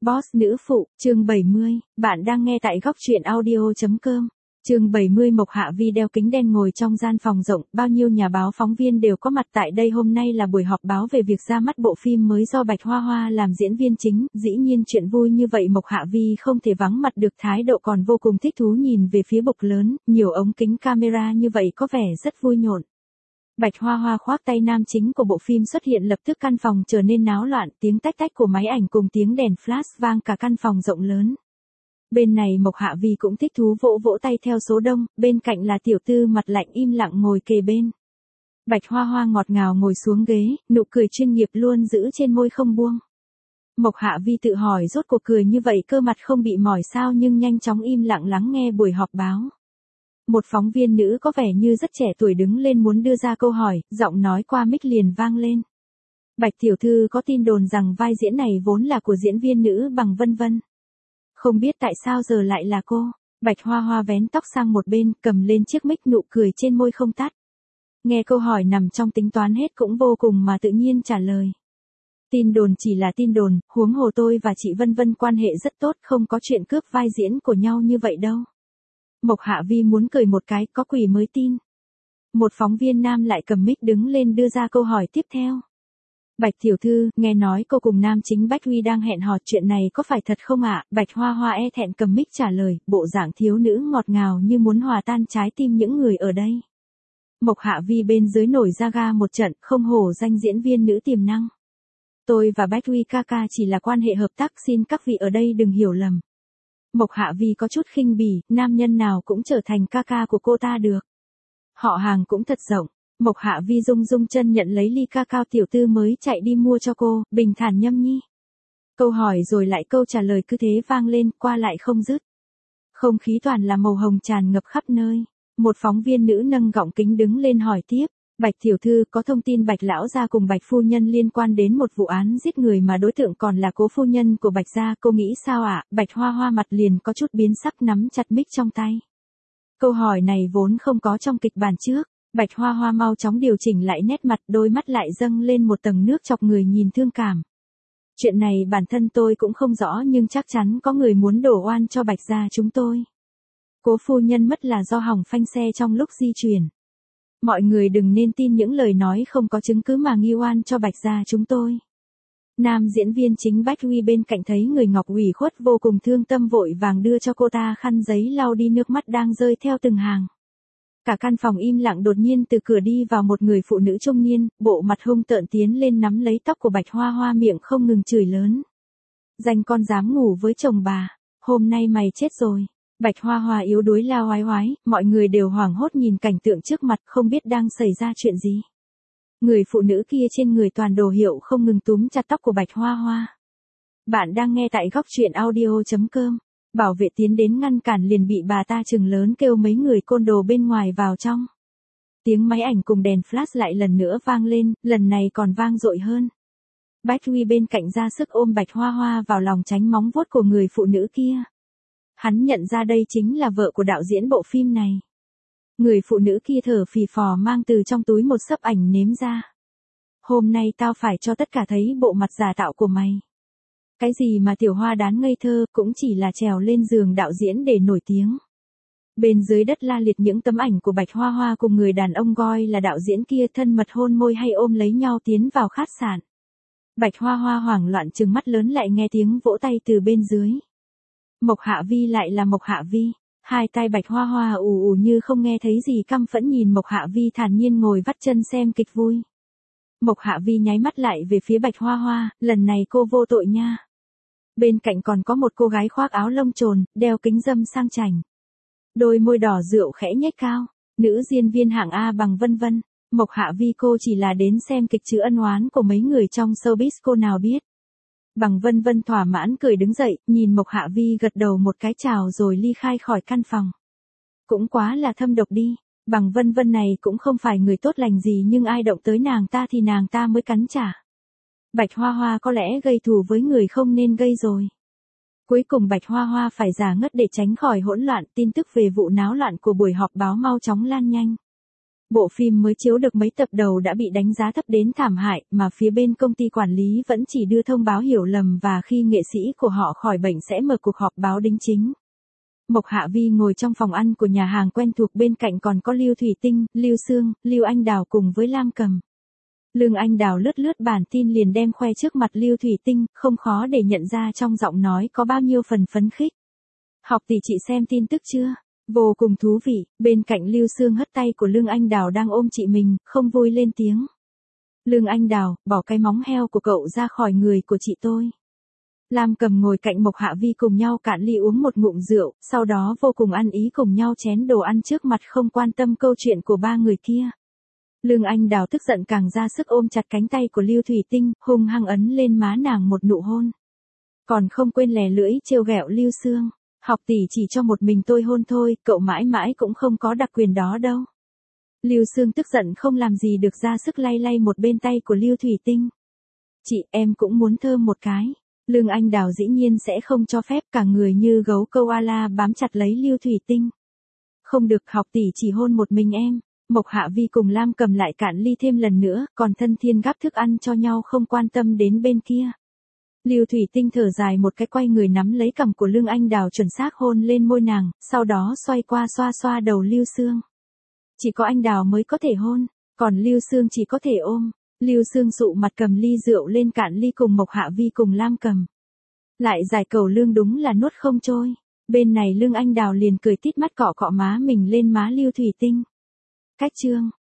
Boss nữ phụ, chương 70, bạn đang nghe tại góc truyện audio.com. Chương 70 Mộc Hạ Vi đeo kính đen ngồi trong gian phòng rộng, bao nhiêu nhà báo phóng viên đều có mặt tại đây. Hôm nay là buổi họp báo về việc ra mắt bộ phim mới do Bạch Hoa Hoa làm diễn viên chính, dĩ nhiên chuyện vui như vậy Mộc Hạ Vi không thể vắng mặt được, thái độ còn vô cùng thích thú nhìn về phía bục lớn, nhiều ống kính camera như vậy có vẻ rất vui nhộn. Bạch Hoa Hoa khoác tay nam chính của bộ phim xuất hiện, lập tức căn phòng trở nên náo loạn, tiếng tách tách của máy ảnh cùng tiếng đèn flash vang cả căn phòng rộng lớn. Bên này Mộc Hạ Vi cũng thích thú vỗ vỗ tay theo số đông, bên cạnh là tiểu tư mặt lạnh im lặng ngồi kề bên. Bạch Hoa Hoa ngọt ngào ngồi xuống ghế, nụ cười chuyên nghiệp luôn giữ trên môi không buông. Mộc Hạ Vi tự hỏi rốt cuộc cười như vậy cơ mặt không bị mỏi sao, nhưng nhanh chóng im lặng lắng nghe buổi họp báo. Một phóng viên nữ có vẻ như rất trẻ tuổi đứng lên muốn đưa ra câu hỏi, giọng nói qua mic liền vang lên. Bạch tiểu thư, có tin đồn rằng vai diễn này vốn là của diễn viên nữ Bằng Vân Vân. Không biết tại sao giờ lại là cô. Bạch Hoa Hoa vén tóc sang một bên, cầm lên chiếc mic, nụ cười trên môi không tắt. Nghe câu hỏi nằm trong tính toán hết cũng vô cùng mà tự nhiên trả lời. Tin đồn chỉ là tin đồn, huống hồ tôi và chị Vân Vân quan hệ rất tốt, không có chuyện cướp vai diễn của nhau như vậy đâu. Mộc Hạ Vi muốn cười một cái, có quỷ mới tin. Một phóng viên nam lại cầm mic đứng lên đưa ra câu hỏi tiếp theo. Bạch tiểu thư, nghe nói cô cùng nam chính Bách Huy đang hẹn hò, chuyện này có phải thật không ạ? Bạch Hoa Hoa e thẹn cầm mic trả lời, bộ dạng thiếu nữ ngọt ngào như muốn hòa tan trái tim những người ở đây. Mộc Hạ Vi bên dưới nổi da ga một trận, không hổ danh diễn viên nữ tiềm năng. Tôi và Bách Huy ca ca chỉ là quan hệ hợp tác, xin các vị ở đây đừng hiểu lầm. Mộc Hạ Vi có chút khinh bỉ, nam nhân nào cũng trở thành ca ca của cô ta được. Họ hàng cũng thật rộng. Mộc Hạ Vi rung rung chân nhận lấy ly ca cao tiểu tư mới chạy đi mua cho cô, bình thản nhâm nhi. Câu hỏi rồi lại câu trả lời cứ thế vang lên, qua lại không dứt. Không khí toàn là màu hồng tràn ngập khắp nơi. Một phóng viên nữ nâng gọng kính đứng lên hỏi tiếp. Bạch tiểu thư, có thông tin Bạch lão gia cùng Bạch phu nhân liên quan đến một vụ án giết người mà đối tượng còn là cố phu nhân của Bạch gia, cô nghĩ sao ạ? Bạch Hoa Hoa mặt liền có chút biến sắc, nắm chặt mic trong tay. Câu hỏi này vốn không có trong kịch bản trước. Bạch Hoa Hoa mau chóng điều chỉnh lại nét mặt, đôi mắt lại dâng lên một tầng nước chọc người nhìn thương cảm. Chuyện này bản thân tôi cũng không rõ, nhưng chắc chắn có người muốn đổ oan cho Bạch gia chúng tôi. Cố phu nhân mất là do hỏng phanh xe trong lúc di chuyển. Mọi người đừng nên tin những lời nói không có chứng cứ mà nghi oan cho Bạch gia chúng tôi. Nam diễn viên chính Bách Huy bên cạnh thấy người ngọc ủy khuất vô cùng thương tâm, vội vàng đưa cho cô ta khăn giấy lau đi nước mắt đang rơi theo từng hàng. Cả căn phòng im lặng, đột nhiên từ cửa đi vào một người phụ nữ trung niên, bộ mặt hung tợn tiến lên nắm lấy tóc của Bạch Hoa Hoa, miệng không ngừng chửi lớn. Danh con dám ngủ với chồng bà, hôm nay mày chết rồi. Bạch Hoa Hoa yếu đuối la oái oái, mọi người đều hoảng hốt nhìn cảnh tượng trước mặt, không biết đang xảy ra chuyện gì. Người phụ nữ kia trên người toàn đồ hiệu không ngừng túm chặt tóc của Bạch Hoa Hoa. Bạn đang nghe tại góc truyện audio.com. Bảo vệ tiến đến ngăn cản liền bị bà ta trừng lớn kêu mấy người côn đồ bên ngoài vào trong. Tiếng máy ảnh cùng đèn flash lại lần nữa vang lên, lần này còn vang dội hơn. Bách Huy bên cạnh ra sức ôm Bạch Hoa Hoa vào lòng tránh móng vuốt của người phụ nữ kia. Hắn nhận ra đây chính là vợ của đạo diễn bộ phim này. Người phụ nữ kia thở phì phò mang từ trong túi một xấp ảnh nếm ra. Hôm nay tao phải cho tất cả thấy bộ mặt giả tạo của mày. Cái gì mà tiểu hoa đán ngây thơ, cũng chỉ là trèo lên giường đạo diễn để nổi tiếng. Bên dưới đất la liệt những tấm ảnh của Bạch Hoa Hoa cùng người đàn ông gọi là đạo diễn kia, thân mật hôn môi hay ôm lấy nhau tiến vào khách sạn. Bạch Hoa Hoa hoảng loạn trừng mắt lớn, lại nghe tiếng vỗ tay từ bên dưới. Mộc Hạ Vi lại là Mộc Hạ Vi. Hai tay Bạch Hoa Hoa ù ù như không nghe thấy gì, căm phẫn nhìn Mộc Hạ Vi thản nhiên ngồi vắt chân xem kịch vui. Mộc Hạ Vi nháy mắt lại về phía Bạch Hoa Hoa, lần này cô vô tội nha. Bên cạnh còn có một cô gái khoác áo lông trồn, đeo kính râm sang chảnh. Đôi môi đỏ rượu khẽ nhếch cao, nữ diễn viên hạng A Bằng Vân Vân. Mộc Hạ Vi, cô chỉ là đến xem kịch chứ ân oán của mấy người trong showbiz cô nào biết. Bằng Vân Vân thỏa mãn cười đứng dậy, nhìn Mộc Hạ Vi gật đầu một cái chào rồi ly khai khỏi căn phòng. Cũng quá là thâm độc đi, Bằng Vân Vân này cũng không phải người tốt lành gì, nhưng ai động tới nàng ta thì nàng ta mới cắn trả. Bạch Hoa Hoa có lẽ gây thù với người không nên gây rồi. Cuối cùng Bạch Hoa Hoa phải giả ngất để tránh khỏi hỗn loạn, tin tức về vụ náo loạn của buổi họp báo mau chóng lan nhanh. Bộ phim mới chiếu được mấy tập đầu đã bị đánh giá thấp đến thảm hại, mà phía bên công ty quản lý vẫn chỉ đưa thông báo hiểu lầm và khi nghệ sĩ của họ khỏi bệnh sẽ mở cuộc họp báo đính chính. Mộc Hạ Vi ngồi trong phòng ăn của nhà hàng quen thuộc, bên cạnh còn có Lưu Thủy Tinh, Lưu Sương, Lưu Anh Đào cùng với Lam Cầm. Lương Anh Đào lướt lướt bản tin liền đem khoe trước mặt Lưu Thủy Tinh, không khó để nhận ra trong giọng nói có bao nhiêu phần phấn khích. Học tỷ chị xem tin tức chưa? Vô cùng thú vị. Bên cạnh Lưu Sương hất tay của Lương Anh Đào đang ôm chị mình, không vui lên tiếng. Lương Anh Đào, bỏ cái móng heo của cậu ra khỏi người của chị tôi. Lam Cầm ngồi cạnh Mộc Hạ Vi cùng nhau cạn ly uống một ngụm rượu, sau đó vô cùng ăn ý cùng nhau chén đồ ăn trước mặt, không quan tâm câu chuyện của ba người kia. Lương Anh Đào tức giận càng ra sức ôm chặt cánh tay của Lưu Thủy Tinh, hung hăng ấn lên má nàng một nụ hôn. Còn không quên lè lưỡi trêu ghẹo Lưu Sương. Học tỷ chỉ cho một mình tôi hôn thôi, cậu mãi mãi cũng không có đặc quyền đó đâu. Lưu Sương tức giận không làm gì được ra sức lay lay một bên tay của Lưu Thủy Tinh. Chị, em cũng muốn thơm một cái. Lương Anh Đào dĩ nhiên sẽ không cho phép, cả người như gấu koala bám chặt lấy Lưu Thủy Tinh. Không được, học tỷ chỉ hôn một mình em. Mộc Hạ Vi cùng Lam Cầm lại cạn ly thêm lần nữa, còn thân thiên gắp thức ăn cho nhau không quan tâm đến bên kia. Lưu Thủy Tinh thở dài một cái, quay người nắm lấy cằm của Lương Anh Đào chuẩn xác hôn lên môi nàng, sau đó xoay qua xoa xoa đầu Lưu Sương. Chỉ có anh Đào mới có thể hôn, còn Lưu Sương chỉ có thể ôm. Lưu Sương sụ mặt cầm ly rượu lên cạn ly cùng Mộc Hạ Vi cùng Lam Cầm. Lại giải cầu lương đúng là nuốt không trôi. Bên này Lương Anh Đào liền cười tít mắt cọ cọ má mình lên má Lưu Thủy Tinh. Cách chương